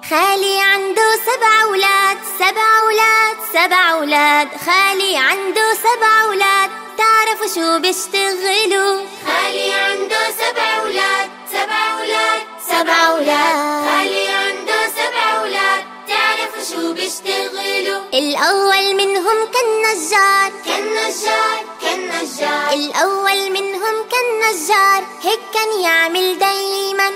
خالي عنده 7 أولاد، 7 أولاد، 7 أولاد. خالي عنده 7 أولاد، تعرفوا شو بيشتغلوا؟ خالي عنده 7 أولاد، 7 أولاد، 7 أولاد. خالي عنده 7 أولاد، تعرفوا شو بيشتغلوا؟ الأول منهم كان نجار، كان نجار، كان نجار. الأول منهم كان نجار، هيك كان يعمل دايما.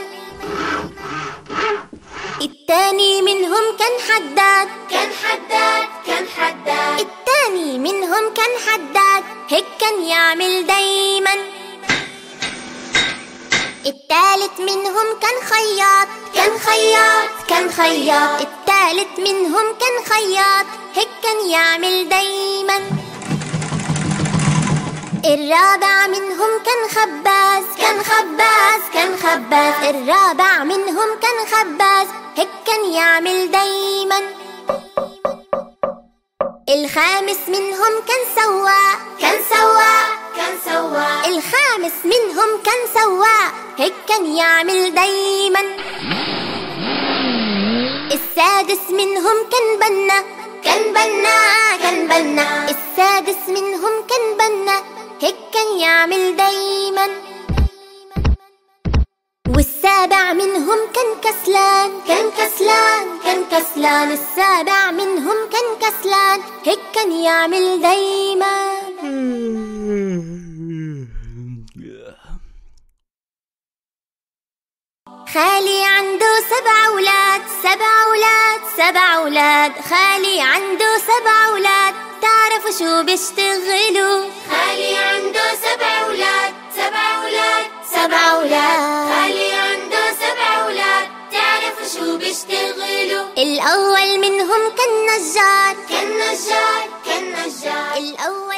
التاني منهم كان حداد، كان حداد، كان حداد. التاني منهم كان حداد، هيك كان يعمل دايما. التالت منهم كان خياط، كان خياط، كان خياط. التالت منهم كان خياط، هيك كان يعمل دايما. الرابع منهم كان خباز، كان خباز، كان خباز. الرابع منهم كان خباز، هيك كان يعمل دايما. الخامس منهم كان سواق، كان سواق، كان سواق. الخامس منهم كان سواق، هيك كان يعمل دايما. السادس منهم كان بنا، كان بنا، كان بنا. السادس منهم كان بنا، هيك كان يعمل دايما. والسابع منهم كان كسلان، كان كسلان، كان كسلان. السابع منهم كان كسلان، هيك كان يعمل دايما. خالي عنده 7 أولاد، 7 أولاد، 7 أولاد. خالي عنده 7 أولاد، تعرفوا شو بيشتغلوا؟ خالي عنده 7 أولاد، 7 أولاد، 7 أولاد. خالي عنده 7 أولاد، تعرفوا شو بيشتغلوا؟ الأول منهم كان نجار، كان نجار، كان نجار. الأول